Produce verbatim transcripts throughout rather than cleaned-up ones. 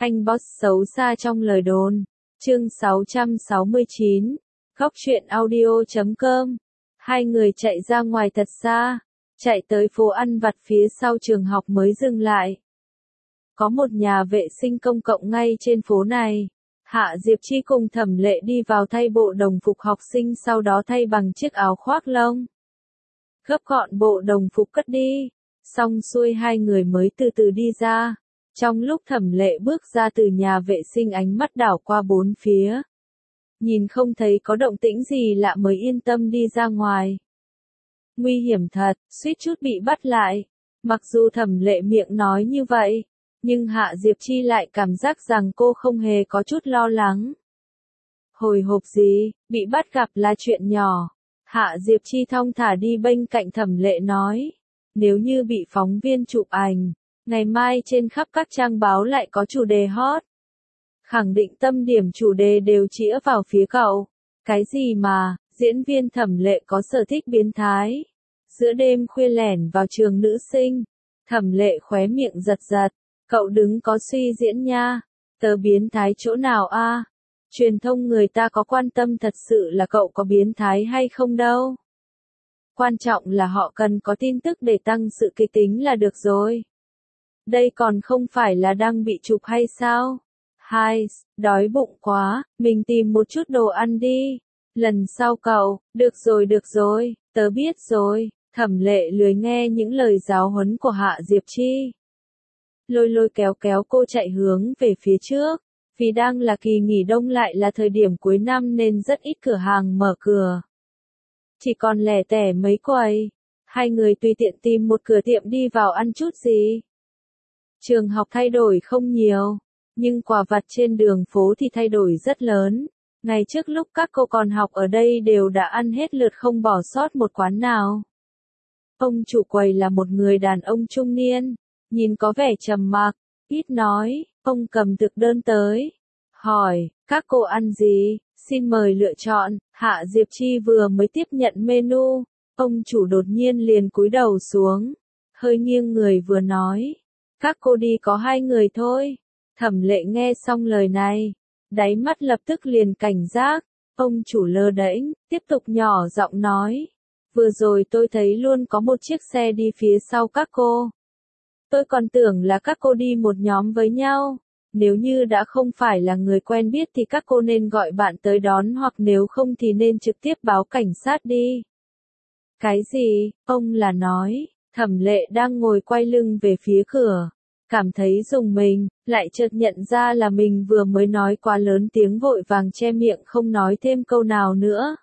Anh boss xấu xa trong lời đồn. Chương sáu trăm sáu mươi chín. Góc truyện audio chấm com. Hai người chạy ra ngoài thật xa, chạy tới phố ăn vặt phía sau trường học mới dừng lại. Có một nhà vệ sinh công cộng ngay trên phố này. Hạ Diệp Chi cùng Thẩm Lệ đi vào thay bộ đồng phục học sinh, sau đó thay bằng chiếc áo khoác lông. Gấp gọn bộ đồng phục cất đi. Xong xuôi hai người mới từ từ đi ra. Trong lúc Thẩm Lệ bước ra từ nhà vệ sinh, ánh mắt đảo qua bốn phía. Nhìn không thấy có động tĩnh gì lạ mới yên tâm đi ra ngoài. Nguy hiểm thật, suýt chút bị bắt lại. Mặc dù Thẩm Lệ miệng nói như vậy, nhưng Hạ Diệp Chi lại cảm giác rằng cô không hề có chút lo lắng. Hồi hộp gì, bị bắt gặp là chuyện nhỏ. Hạ Diệp Chi thong thả đi bên cạnh Thẩm Lệ nói. Nếu như bị phóng viên chụp ảnh, ngày mai trên khắp các trang báo lại có chủ đề hot. Khẳng định tâm điểm chủ đề đều chĩa vào phía cậu. Cái gì mà, diễn viên Thẩm Lệ có sở thích biến thái. Giữa đêm khuya lẻn vào trường nữ sinh. Thẩm Lệ khóe miệng giật giật. Cậu đứng có suy diễn nha. Tớ biến thái chỗ nào a? À? Truyền thông người ta có quan tâm thật sự là cậu có biến thái hay không đâu. Quan trọng là họ cần có tin tức để tăng sự kịch tính là được rồi. Đây còn không phải là đang bị chụp hay sao? Hai, đói bụng quá, mình tìm một chút đồ ăn đi. Lần sau cậu, được rồi được rồi, tớ biết rồi. Thẩm Lệ lười nghe những lời giáo huấn của Hạ Diệp Chi. Lôi lôi kéo kéo cô chạy hướng về phía trước. Vì đang là kỳ nghỉ đông lại là thời điểm cuối năm nên rất ít cửa hàng mở cửa. Chỉ còn lẻ tẻ mấy quầy. Hai người tùy tiện tìm một cửa tiệm đi vào ăn chút gì. Trường học thay đổi không nhiều, nhưng quà vặt trên đường phố thì thay đổi rất lớn. Ngày trước lúc các cô còn học ở đây đều đã ăn hết lượt không bỏ sót một quán nào. Ông chủ quầy là một người đàn ông trung niên, nhìn có vẻ trầm mặc, ít nói. Ông cầm thực đơn tới, hỏi, các cô ăn gì, xin mời lựa chọn. Hạ Diệp Chi vừa mới tiếp nhận menu, ông chủ đột nhiên liền cúi đầu xuống, hơi nghiêng người vừa nói, các cô đi có hai người thôi. Thẩm Lệ nghe xong lời này, đáy mắt lập tức liền cảnh giác. Ông chủ lơ đễnh, tiếp tục nhỏ giọng nói, vừa rồi tôi thấy luôn có một chiếc xe đi phía sau các cô. Tôi còn tưởng là các cô đi một nhóm với nhau. Nếu như đã không phải là người quen biết thì các cô nên gọi bạn tới đón, hoặc nếu không thì nên trực tiếp báo cảnh sát đi. Cái gì? Ông là nói. Thẩm Lệ đang ngồi quay lưng về phía cửa, cảm thấy rùng mình, lại chợt nhận ra là mình vừa mới nói quá lớn tiếng, vội vàng che miệng không nói thêm câu nào nữa.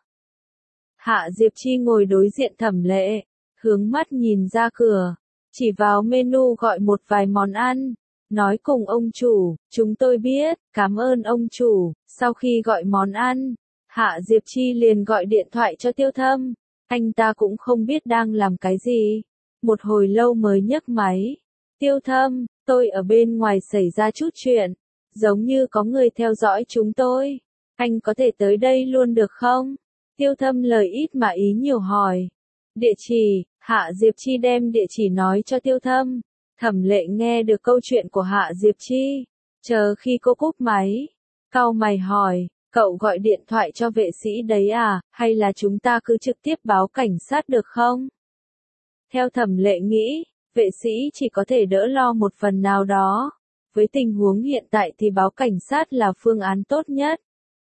Hạ Diệp Chi ngồi đối diện Thẩm Lệ, hướng mắt nhìn ra cửa, chỉ vào menu gọi một vài món ăn, nói cùng ông chủ, chúng tôi biết, cảm ơn ông chủ. Sau khi gọi món ăn, Hạ Diệp Chi liền gọi điện thoại cho Tiêu Thâm, anh ta cũng không biết đang làm cái gì, một hồi lâu mới nhấc máy. Tiêu Thâm, tôi ở bên ngoài xảy ra chút chuyện, giống như có người theo dõi chúng tôi, anh có thể tới đây luôn được không? Tiêu Thâm lời ít mà ý nhiều hỏi. Địa chỉ. Hạ Diệp Chi đem địa chỉ nói cho Tiêu Thâm. Thẩm Lệ nghe được câu chuyện của Hạ Diệp Chi, chờ khi cô cúp máy, cau mày hỏi, cậu gọi điện thoại cho vệ sĩ đấy à, hay là chúng ta cứ trực tiếp báo cảnh sát được không? Theo Thẩm Lệ nghĩ, vệ sĩ chỉ có thể đỡ lo một phần nào đó. Với tình huống hiện tại thì báo cảnh sát là phương án tốt nhất.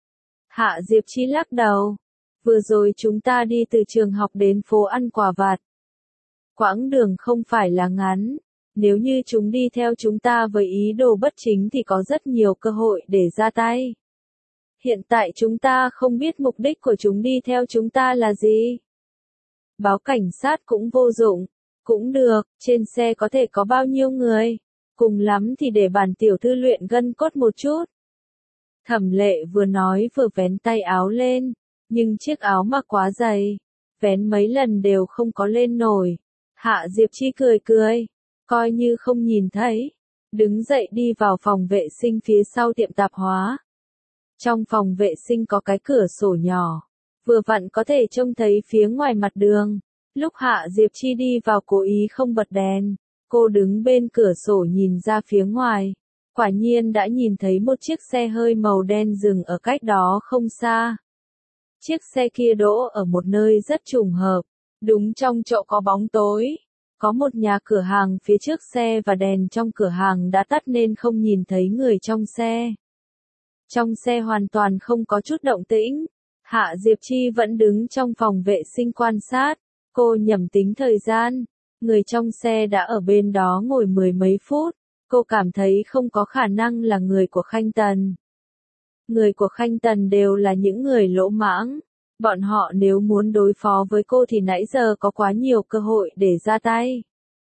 Hạ Diệp Chi lắc đầu. Vừa rồi chúng ta đi từ trường học đến phố ăn quà vặt. Quãng đường không phải là ngắn. Nếu như chúng đi theo chúng ta với ý đồ bất chính thì có rất nhiều cơ hội để ra tay. Hiện tại chúng ta không biết mục đích của chúng đi theo chúng ta là gì. Báo cảnh sát cũng vô dụng. Cũng được, trên xe có thể có bao nhiêu người. Cùng lắm thì để bản tiểu thư luyện gân cốt một chút. Thẩm Lệ vừa nói vừa vén tay áo lên, nhưng chiếc áo mặc quá dày, vén mấy lần đều không có lên nổi. Hạ Diệp Chi cười cười, coi như không nhìn thấy, đứng dậy đi vào phòng vệ sinh phía sau tiệm tạp hóa. Trong phòng vệ sinh có cái cửa sổ nhỏ, vừa vặn có thể trông thấy phía ngoài mặt đường. Lúc Hạ Diệp Chi đi vào cố ý không bật đèn, cô đứng bên cửa sổ nhìn ra phía ngoài, quả nhiên đã nhìn thấy một chiếc xe hơi màu đen dừng ở cách đó không xa. Chiếc xe kia đỗ ở một nơi rất trùng hợp, đúng trong chỗ có bóng tối. Có một nhà cửa hàng phía trước xe và đèn trong cửa hàng đã tắt nên không nhìn thấy người trong xe. Trong xe hoàn toàn không có chút động tĩnh. Hạ Diệp Chi vẫn đứng trong phòng vệ sinh quan sát. Cô nhẩm tính thời gian. Người trong xe đã ở bên đó ngồi mười mấy phút. Cô cảm thấy không có khả năng là người của Khanh Tần. Người của Khanh Tần đều là những người lỗ mãng. Bọn họ nếu muốn đối phó với cô thì nãy giờ có quá nhiều cơ hội để ra tay.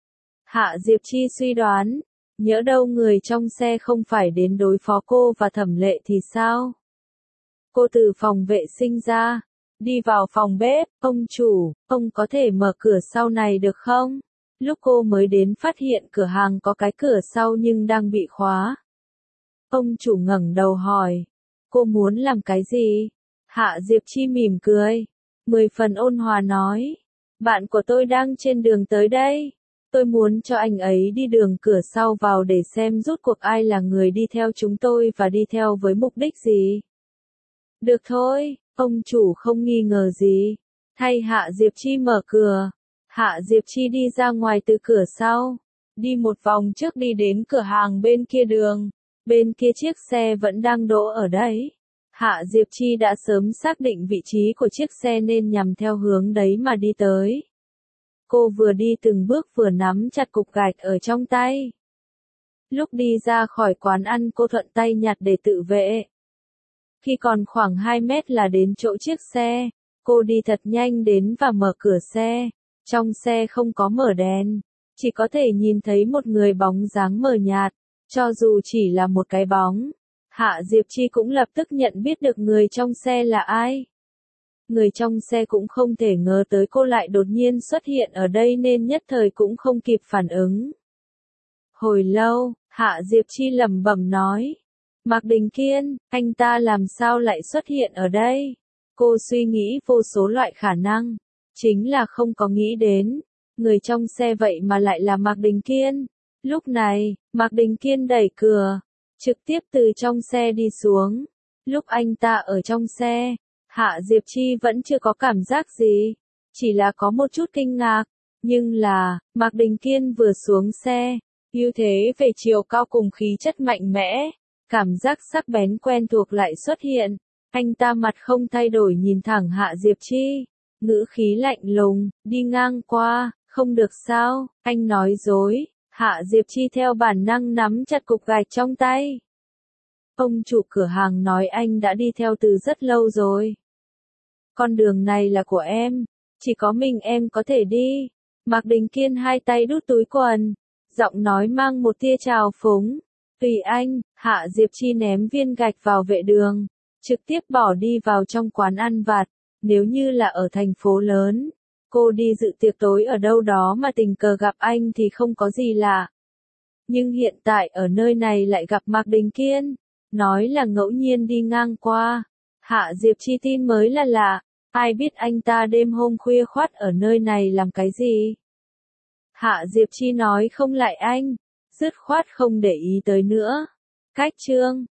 Hạ Diệp Chi suy đoán, nhỡ đâu người trong xe không phải đến đối phó cô và Thẩm Lệ thì sao? Cô từ phòng vệ sinh ra, đi vào phòng bếp, ông chủ, ông có thể mở cửa sau này được không? Lúc cô mới đến phát hiện cửa hàng có cái cửa sau nhưng đang bị khóa. Ông chủ ngẩng đầu hỏi, cô muốn làm cái gì? Hạ Diệp Chi mỉm cười, mười phần ôn hòa nói, bạn của tôi đang trên đường tới đây. Tôi muốn cho anh ấy đi đường cửa sau vào để xem rốt cuộc ai là người đi theo chúng tôi và đi theo với mục đích gì. Được thôi, ông chủ không nghi ngờ gì. Thay Hạ Diệp Chi mở cửa. Hạ Diệp Chi đi ra ngoài từ cửa sau. Đi một vòng trước đi đến cửa hàng bên kia đường. Bên kia chiếc xe vẫn đang đỗ ở đấy. Hạ Diệp Chi đã sớm xác định vị trí của chiếc xe nên nhằm theo hướng đấy mà đi tới. Cô vừa đi từng bước vừa nắm chặt cục gạch ở trong tay. Lúc đi ra khỏi quán ăn cô thuận tay nhặt để tự vệ. Khi còn khoảng hai mét là đến chỗ chiếc xe, cô đi thật nhanh đến và mở cửa xe. Trong xe không có mở đèn, chỉ có thể nhìn thấy một người bóng dáng mờ nhạt, cho dù chỉ là một cái bóng. Hạ Diệp Chi cũng lập tức nhận biết được người trong xe là ai. Người trong xe cũng không thể ngờ tới cô lại đột nhiên xuất hiện ở đây nên nhất thời cũng không kịp phản ứng. Hồi lâu, Hạ Diệp Chi lẩm bẩm nói, Mạc Đình Kiên, anh ta làm sao lại xuất hiện ở đây? Cô suy nghĩ vô số loại khả năng, chính là không có nghĩ đến, người trong xe vậy mà lại là Mạc Đình Kiên. Lúc này, Mạc Đình Kiên đẩy cửa, trực tiếp từ trong xe đi xuống. Lúc anh ta ở trong xe, Hạ Diệp Chi vẫn chưa có cảm giác gì, chỉ là có một chút kinh ngạc, nhưng là, Mạc Đình Kiên vừa xuống xe, ưu thế về chiều cao cùng khí chất mạnh mẽ, cảm giác sắc bén quen thuộc lại xuất hiện, anh ta mặt không thay đổi nhìn thẳng Hạ Diệp Chi, ngữ khí lạnh lùng, đi ngang qua, không được sao, anh nói dối. Hạ Diệp Chi theo bản năng nắm chặt cục gạch trong tay. Ông chủ cửa hàng nói anh đã đi theo từ rất lâu rồi. Con đường này là của em, chỉ có mình em có thể đi. Mạc Đình Kiên hai tay đút túi quần, giọng nói mang một tia trào phúng. Tùy anh, Hạ Diệp Chi ném viên gạch vào vệ đường, trực tiếp bỏ đi vào trong quán ăn vặt. Nếu như là ở thành phố lớn, cô đi dự tiệc tối ở đâu đó mà tình cờ gặp anh thì không có gì lạ. Nhưng hiện tại ở nơi này lại gặp Mạc Đình Kiên, nói là ngẫu nhiên đi ngang qua. Hạ Diệp Chi tin mới là lạ, ai biết anh ta đêm hôm khuya khoắt ở nơi này làm cái gì. Hạ Diệp Chi nói không lại anh, dứt khoát không để ý tới nữa. Cách chương